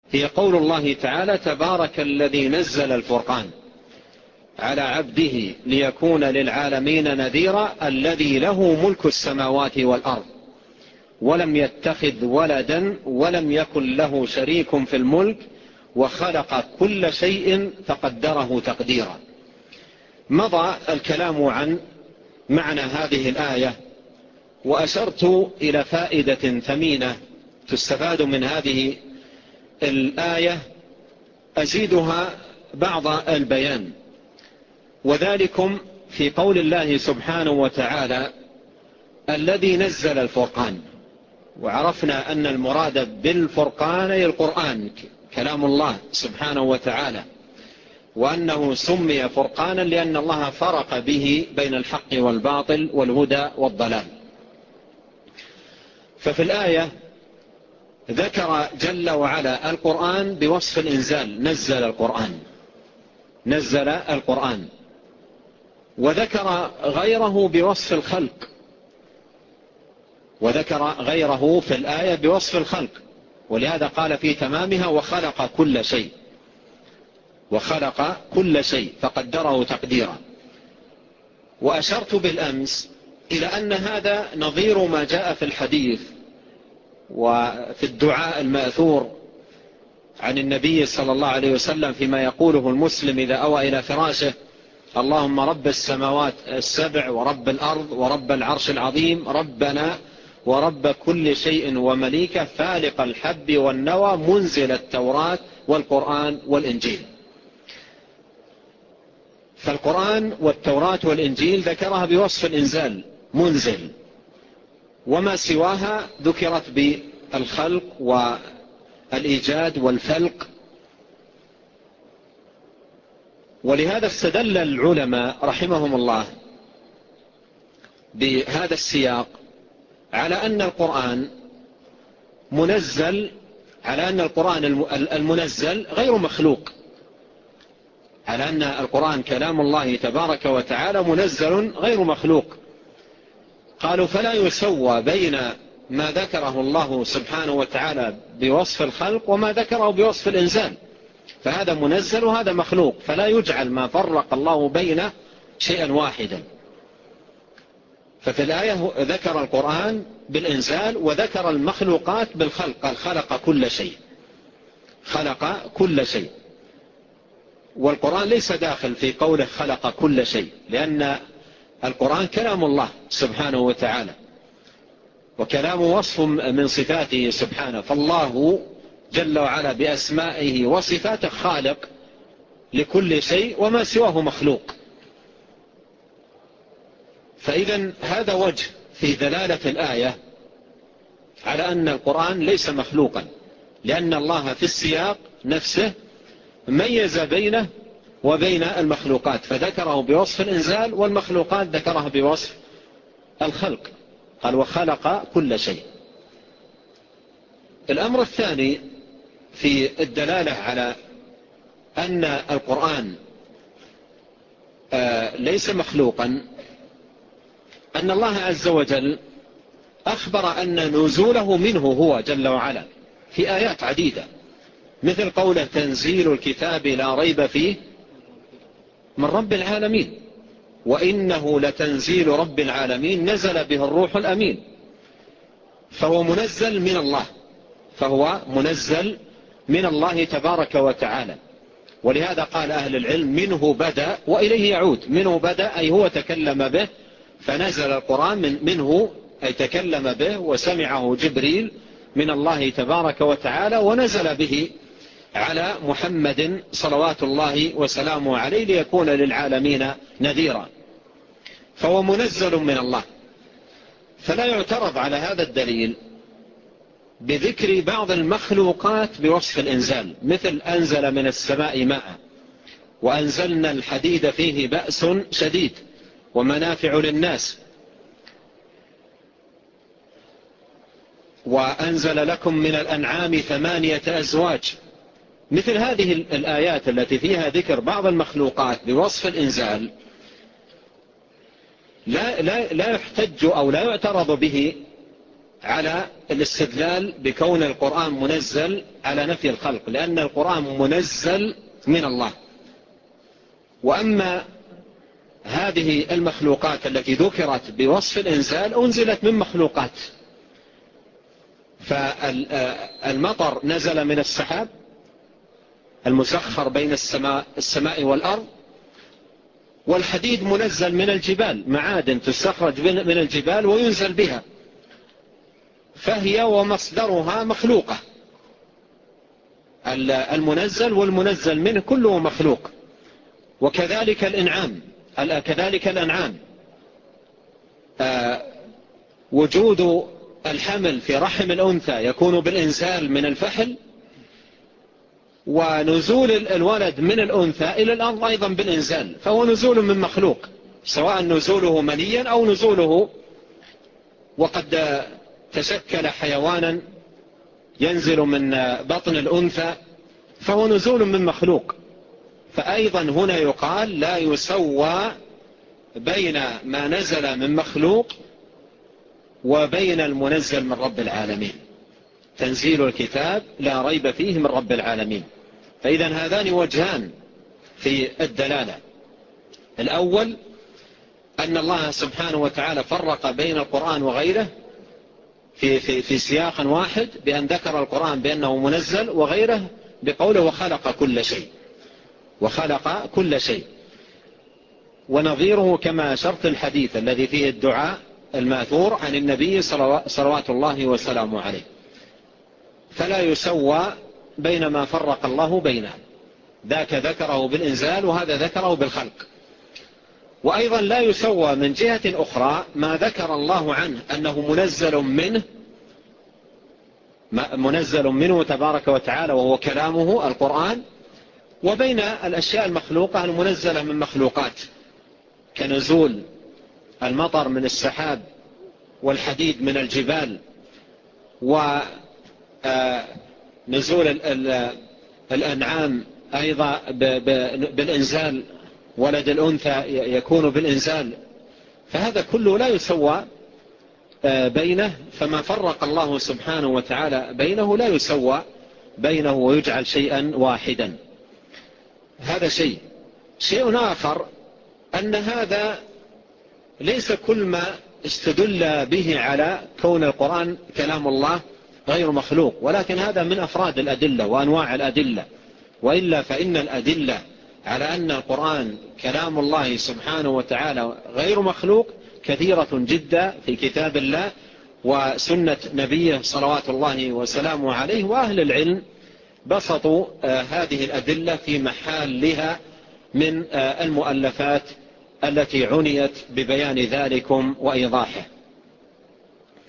هي قول الله تعالى: تبارك الذي نزل الفرقان على عبده ليكون للعالمين نذيرا الذي له ملك السماوات والأرض ولم يتخذ ولدا ولم يكن له شريك في الملك وخلق كل شيء فقدره تقديرا. مضى الكلام عن معنى هذه الآية، وأشرت إلى فائدة ثمينة تستفاد من هذه الآية أزيدها بعض البيان، وذلكم في قول الله سبحانه وتعالى: الذي نزل الفرقان. وعرفنا أن المراد بالفرقان القرآن كلام الله سبحانه وتعالى، وأنه سمي فرقانا لأن الله فرق به بين الحق والباطل والهدى والضلال. ففي الآية ذكر جل وعلا القرآن بوصف الإنزال، نزل القرآن، وذكر غيره بوصف الخلق، وذكر غيره في الآية بوصف الخلق، ولهذا قال في تمامها: وخلق كل شيء فقدره تقديرا. وأشرت بالأمس إلى أن هذا نظير ما جاء في الحديث وفي الدعاء المأثور عن النبي صلى الله عليه وسلم فيما يقوله المسلم إذا أوى إلى فراشه: اللهم رب السماوات السبع ورب الأرض ورب العرش العظيم ربنا ورب كل شيء ومليكه فالق الحب والنوى منزل التوراة والقرآن والإنجيل. فالقرآن والتوراة والإنجيل ذكرها بوصف الإنزال، منزل، وما سواها ذكرت بالخلق والإيجاد والفلق. ولهذا استدل العلماء رحمهم الله بهذا السياق على أن القرآن المنزل غير مخلوق، على أن القرآن كلام الله تبارك وتعالى منزل غير مخلوق. قالوا: فلا يسوى بين ما ذكره الله سبحانه وتعالى بوصف الخلق وما ذكره بوصف الإنزال، فهذا منزل وهذا مخلوق، فلا يجعل ما فرق الله بين شيئا واحدا. ففي الآية ذكر القرآن بالإنزال وذكر المخلوقات بالخلق، قال: خلق كل شيء. والقرآن ليس داخل في قوله خلق كل شيء، لأن القرآن كلام الله سبحانه وتعالى، وكلام وصف من صفاته سبحانه، فالله جل وعلا بأسمائه وصفاته خالق لكل شيء وما سواه مخلوق. فإذا هذا وجه في دلالة الآية على أن القرآن ليس مخلوقا، لأن الله في السياق نفسه ميز بينه وبين المخلوقات، فذكره بوصف الإنزال، والمخلوقات ذكرها بوصف الخلق، قال: وخلق كل شيء. الأمر الثاني في الدلالة على أن القرآن ليس مخلوقا أن الله عز وجل أخبر أن نزوله منه هو جل وعلا في آيات عديدة، مثل قوله: تنزيل الكتاب لا ريب فيه من رب العالمين، وإنه لتنزيل رب العالمين نزل به الروح الأمين. فهو منزل من الله تبارك وتعالى. ولهذا قال أهل العلم: منه بدأ وإليه يعود. منه بدأ أي هو تكلم به، فنزل القرآن منه أي تكلم به وسمعه جبريل من الله تبارك وتعالى، ونزل به على محمد صلوات الله وسلامه عليه ليكون للعالمين نذيرا. فهو منزل من الله. فلا يعترض على هذا الدليل بذكر بعض المخلوقات بوصف الإنزال، مثل: أنزل من السماء ماء، وأنزلنا الحديد فيه بأس شديد ومنافع للناس، وأنزل لكم من الأنعام 8 أزواج. مثل هذه الآيات التي فيها ذكر بعض المخلوقات بوصف الإنزال لا يحتج أو لا يعترض به على الاستدلال بكون القرآن منزل على نفي الخلق، لأن القرآن منزل من الله. وأما هذه المخلوقات التي ذكرت بوصف الإنزال أنزلت من مخلوقات، فالمطر نزل من السحاب المسخر بين السماء والأرض، والحديد منزل من الجبال، معادن تستخرج من الجبال وينزل بها، فهي ومصدرها مخلوقة. المنزل والمنزل منه كله مخلوق. وكذلك الأنعام وجود الحمل في رحم الأنثى يكون بالإنزال من الفحل، ونزول الولد من الأنثى إلى الأرض أيضا بالإنزال، فهو نزول من مخلوق، سواء نزوله منيا أو نزوله وقد تشكل حيوانا ينزل من بطن الأنثى، فهو نزول من مخلوق. فأيضا هنا يقال لا يسوى بين ما نزل من مخلوق وبين المنزل من رب العالمين. تنزيل الكتاب لا ريب فيه من رب العالمين. فإذا هذان وجهان في الدلالة. الأول أن الله سبحانه وتعالى فرق بين القرآن وغيره في سياق واحد، بأن ذكر القرآن بأنه منزل، وغيره بقوله وخلق كل شيء. ونظيره كما أشرت الحديث الذي فيه الدعاء الماثور عن النبي صلوات الله وسلامه عليه. فلا يسوى بين ما فرق الله بينه، ذاك ذكره بالإنزال وهذا ذكره بالخلق. وأيضا لا يسوى من جهة أخرى ما ذكر الله عنه أنه منزل منه تبارك وتعالى وهو كلامه القرآن، وبين الأشياء المخلوقة المنزلة من مخلوقات، كنزول المطر من السحاب والحديد من الجبال، ونزول الأنعام أيضا بالإنزال، ولد الأنثى يكون بالإنزال. فهذا كله لا يسوى بينه، فما فرق الله سبحانه وتعالى بينه لا يسوى بينه ويجعل شيئا واحدا. هذا شيء آخر أن هذا ليس كل ما استدل به على كون القرآن كلام الله غير مخلوق، ولكن هذا من أفراد الأدلة وأنواع الأدلة. وإلا فإن الأدلة على أن القرآن كلام الله سبحانه وتعالى غير مخلوق كثيرة جدا في كتاب الله وسنة نبيه صلوات الله وسلامه عليه. وأهل العلم بسطوا هذه الأدلة في محلها من المؤلفات التي عنيت ببيان ذلكم وإيضاحه.